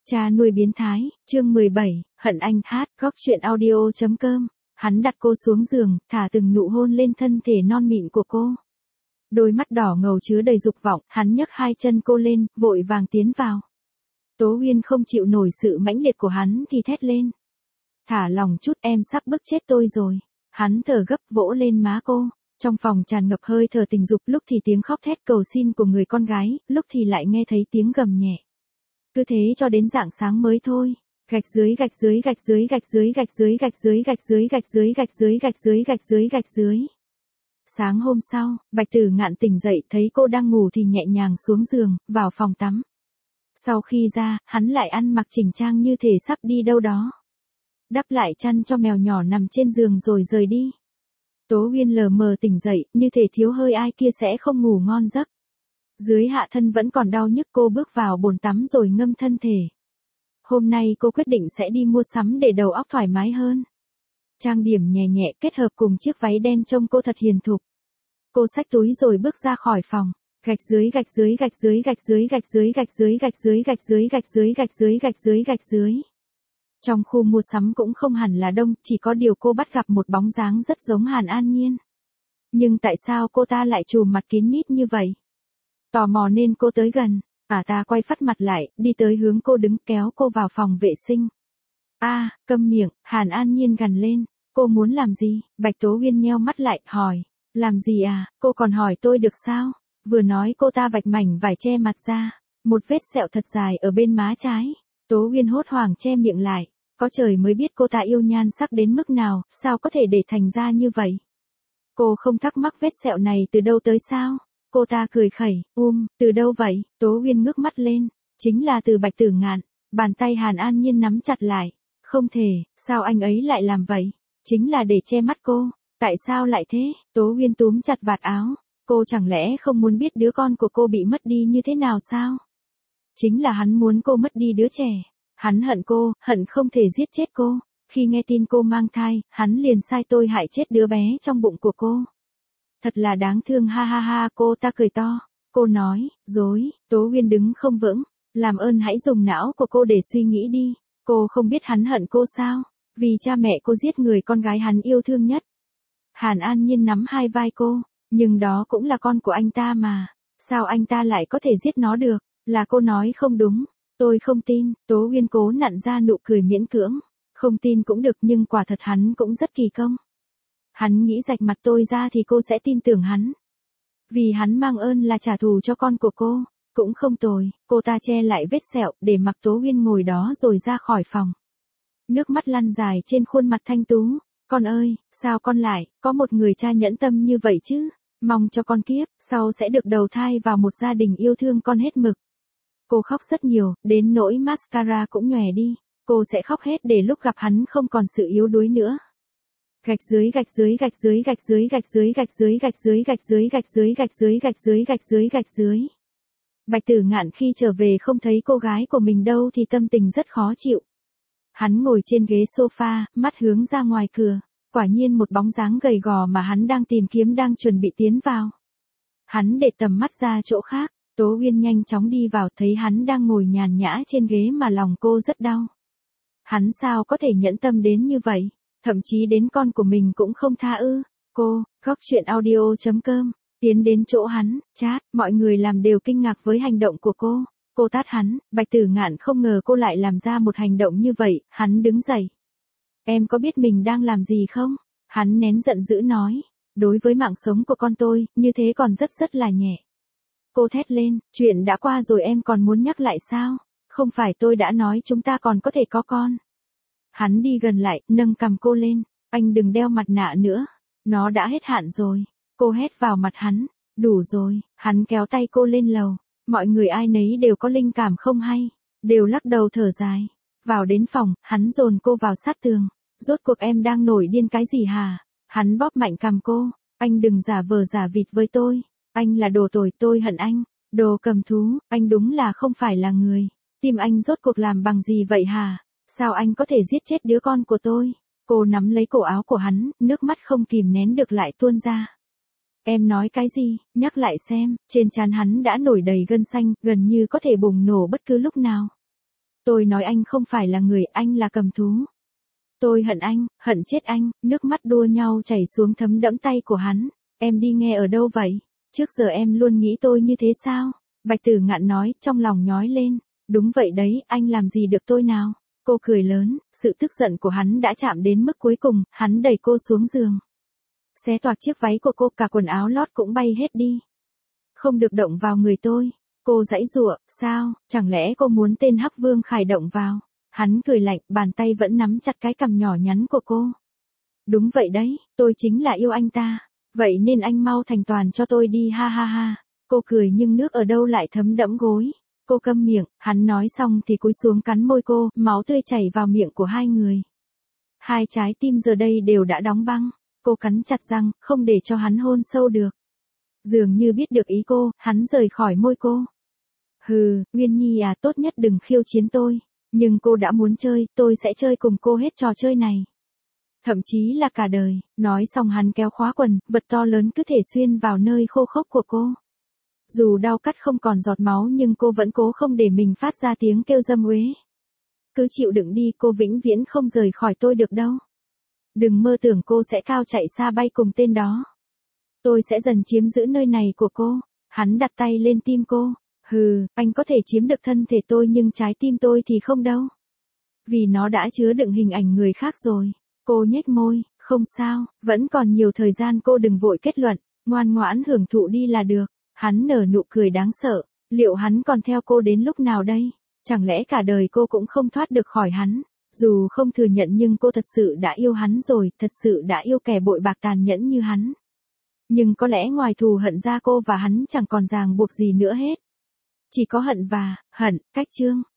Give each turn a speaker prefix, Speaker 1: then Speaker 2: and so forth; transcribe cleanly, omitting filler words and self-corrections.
Speaker 1: Cha nuôi biến thái, chương 17, hận anh hát, góc chuyện audio.com. Hắn đặt cô xuống giường, thả từng nụ hôn lên thân thể non mịn của cô. Đôi mắt đỏ ngầu chứa đầy dục vọng, hắn nhấc hai chân cô lên, vội vàng tiến vào. Tố Uyên không chịu nổi sự mãnh liệt của hắn thì thét lên. Thả lòng chút, em sắp bức chết tôi rồi. Hắn thở gấp vỗ lên má cô. Trong phòng tràn ngập hơi thở tình dục, lúc thì tiếng khóc thét cầu xin của người con gái, lúc thì lại nghe thấy tiếng gầm nhẹ. Cứ thế cho đến rạng sáng mới thôi. Gạch dưới gạch dưới gạch dưới gạch dưới gạch dưới gạch dưới gạch dưới gạch dưới gạch dưới gạch dưới gạch dưới gạch dưới. Sáng hôm sau, Bạch Tử Ngạn tỉnh dậy thấy cô đang ngủ thì nhẹ nhàng xuống giường, vào phòng tắm. Sau khi ra, hắn lại ăn mặc chỉnh trang như thể sắp đi đâu đó. Đắp lại chăn cho mèo nhỏ nằm trên giường rồi rời đi. Tố Uyên lờ mờ tỉnh dậy, như thể thiếu hơi ai kia sẽ không ngủ ngon giấc. Dưới hạ thân vẫn còn đau nhức, cô bước vào bồn tắm rồi ngâm thân thể. Hôm nay cô quyết định sẽ đi mua sắm để đầu óc thoải mái hơn. Trang điểm nhẹ nhẹ kết hợp cùng chiếc váy đen trông cô thật hiền thục. Cô xách túi rồi bước ra khỏi phòng. Gạch dưới gạch dưới gạch dưới gạch dưới gạch dưới gạch dưới gạch dưới gạch dưới gạch dưới gạch dưới gạch dưới gạch dưới. Trong khu mua sắm cũng không hẳn là đông, chỉ có điều cô bắt gặp một bóng dáng rất giống Hàn An Nhiên. Nhưng tại sao cô ta lại trùm mặt kín mít như vậy? Tò mò nên cô tới gần, ta quay phắt mặt lại, đi tới hướng cô đứng kéo cô vào phòng vệ sinh. Câm miệng, Hàn An Nhiên gằn lên, cô muốn làm gì? Bạch Tố Uyên nheo mắt lại, hỏi, làm gì à, cô còn hỏi tôi được sao? Vừa nói cô ta vạch mảnh vải che mặt ra, một vết sẹo thật dài ở bên má trái. Tố Uyên hốt hoảng che miệng lại, có trời mới biết cô ta yêu nhan sắc đến mức nào, sao có thể để thành ra như vậy? Cô không thắc mắc vết sẹo này từ đâu tới sao? Cô ta cười khẩy, từ đâu vậy? Tố Uyên ngước mắt lên, chính là từ Bạch Tử Ngạn. Bàn tay Hàn An Nhiên nắm chặt lại, không thể, sao anh ấy lại làm vậy? Chính là để che mắt cô, tại sao lại thế? Tố Uyên túm chặt vạt áo, cô chẳng lẽ không muốn biết đứa con của cô bị mất đi như thế nào sao? Chính là hắn muốn cô mất đi đứa trẻ, hắn hận cô, hận không thể giết chết cô. Khi nghe tin cô mang thai, hắn liền sai tôi hại chết đứa bé trong bụng của cô. Thật là đáng thương, ha ha ha, cô ta cười to. Cô nói, dối. Tố Uyên đứng không vững, làm ơn hãy dùng não của cô để suy nghĩ đi. Cô không biết hắn hận cô sao? Vì cha mẹ cô giết người con gái hắn yêu thương nhất. Hàn An Nhiên nắm hai vai cô, nhưng đó cũng là con của anh ta mà. Sao anh ta lại có thể giết nó được? Là cô nói không đúng. Tôi không tin. Tố Uyên cố nặn ra nụ cười miễn cưỡng. Không tin cũng được, nhưng quả thật hắn cũng rất kỳ công. Hắn nghĩ rạch mặt tôi ra thì cô sẽ tin tưởng hắn. Vì hắn mang ơn là trả thù cho con của cô, cũng không tồi. Cô ta che lại vết sẹo để mặc Tố Uyên ngồi đó rồi ra khỏi phòng. Nước mắt lăn dài trên khuôn mặt thanh tú. Con ơi, sao con lại có một người cha nhẫn tâm như vậy chứ? Mong cho con kiếp sau sẽ được đầu thai vào một gia đình yêu thương con hết mực. Cô khóc rất nhiều, đến nỗi mascara cũng nhòe đi. Cô sẽ khóc hết để lúc gặp hắn không còn sự yếu đuối nữa. Gạch dưới gạch dưới gạch dưới gạch dưới gạch dưới gạch dưới gạch dưới gạch dưới gạch dưới gạch dưới gạch dưới gạch dưới gạch dưới. Bạch Tử Ngạn khi trở về không thấy cô gái của mình đâu thì tâm tình rất khó chịu. Hắn ngồi trên ghế sofa, mắt hướng ra ngoài cửa. Quả nhiên một bóng dáng gầy gò mà hắn đang tìm kiếm đang chuẩn bị tiến vào. Hắn để tầm mắt ra chỗ khác. Tố Uyên nhanh chóng đi vào, thấy hắn đang ngồi nhàn nhã trên ghế mà lòng cô rất đau. Hắn sao có thể nhẫn tâm đến như vậy? Thậm chí đến con của mình cũng không tha ư? Cô, góc chuyện audio.com, tiến đến chỗ hắn, chat, mọi người làm đều kinh ngạc với hành động của cô. Cô tát hắn, Bạch Tử Ngạn không ngờ cô lại làm ra một hành động như vậy, hắn đứng dậy. Em có biết mình đang làm gì không? Hắn nén giận dữ nói, đối với mạng sống của con tôi, như thế còn rất là nhẹ. Cô thét lên, chuyện đã qua rồi em còn muốn nhắc lại sao? Không phải tôi đã nói chúng ta còn có thể có con. Hắn đi gần lại, nâng cằm cô lên, anh đừng đeo mặt nạ nữa, nó đã hết hạn rồi. Cô hét vào mặt hắn, đủ rồi. Hắn kéo tay cô lên lầu, mọi người ai nấy đều có linh cảm không hay, đều lắc đầu thở dài. Vào đến phòng, hắn dồn cô vào sát tường, rốt cuộc em đang nổi điên cái gì hả? Hắn bóp mạnh cằm cô, anh đừng giả vờ giả vịt với tôi, anh là đồ tồi, tôi hận anh, đồ cầm thú, anh đúng là không phải là người. Tim anh rốt cuộc làm bằng gì vậy hả? Sao anh có thể giết chết đứa con của tôi? Cô nắm lấy cổ áo của hắn, nước mắt không kìm nén được lại tuôn ra. Em nói cái gì? Nhắc lại xem. Trên trán hắn đã nổi đầy gân xanh, gần như có thể bùng nổ bất cứ lúc nào. Tôi nói anh không phải là người, anh là cầm thú. Tôi hận anh, hận chết anh, nước mắt đua nhau chảy xuống thấm đẫm tay của hắn. Em đi nghe ở đâu vậy? Trước giờ em luôn nghĩ tôi như thế sao? Bạch Tử Ngạn nói, trong lòng nhói lên. Đúng vậy đấy, anh làm gì được tôi nào? Cô cười lớn, sự tức giận của hắn đã chạm đến mức cuối cùng, hắn đẩy cô xuống giường. Xé toạc chiếc váy của cô, cả quần áo lót cũng bay hết đi. Không được động vào người tôi. Cô giãy giụa, sao, chẳng lẽ cô muốn tên Hắc Vương Khải động vào? Hắn cười lạnh, bàn tay vẫn nắm chặt cái cằm nhỏ nhắn của cô. Đúng vậy đấy, tôi chính là yêu anh ta. Vậy nên anh mau thành toàn cho tôi đi, ha ha ha. Cô cười nhưng nước ở đâu lại thấm đẫm gối. Cô câm miệng, hắn nói xong thì cúi xuống cắn môi cô, máu tươi chảy vào miệng của hai người. Hai trái tim giờ đây đều đã đóng băng. Cô cắn chặt răng, không để cho hắn hôn sâu được. Dường như biết được ý cô, hắn rời khỏi môi cô. Hừ, Nguyên Nhi à, tốt nhất đừng khiêu chiến tôi. Nhưng cô đã muốn chơi, tôi sẽ chơi cùng cô hết trò chơi này. Thậm chí là cả đời. Nói xong hắn kéo khóa quần, vật to lớn cứ thể xuyên vào nơi khô khốc của cô. Dù đau cắt không còn giọt máu nhưng cô vẫn cố không để mình phát ra tiếng kêu dâm uế. Cứ chịu đựng đi, cô vĩnh viễn không rời khỏi tôi được đâu. Đừng mơ tưởng cô sẽ cao chạy xa bay cùng tên đó. Tôi sẽ dần chiếm giữ nơi này của cô. Hắn đặt tay lên tim cô. Hừ, anh có thể chiếm được thân thể tôi nhưng trái tim tôi thì không đâu. Vì nó đã chứa đựng hình ảnh người khác rồi. Cô nhếch môi, không sao, vẫn còn nhiều thời gian, cô đừng vội kết luận, ngoan ngoãn hưởng thụ đi là được. Hắn nở nụ cười đáng sợ, liệu hắn còn theo cô đến lúc nào đây? Chẳng lẽ cả đời cô cũng không thoát được khỏi hắn? Dù không thừa nhận nhưng cô thật sự đã yêu hắn rồi, thật sự đã yêu kẻ bội bạc tàn nhẫn như hắn. Nhưng có lẽ ngoài thù hận ra cô và hắn chẳng còn ràng buộc gì nữa hết. Chỉ có hận và hận, cách chương.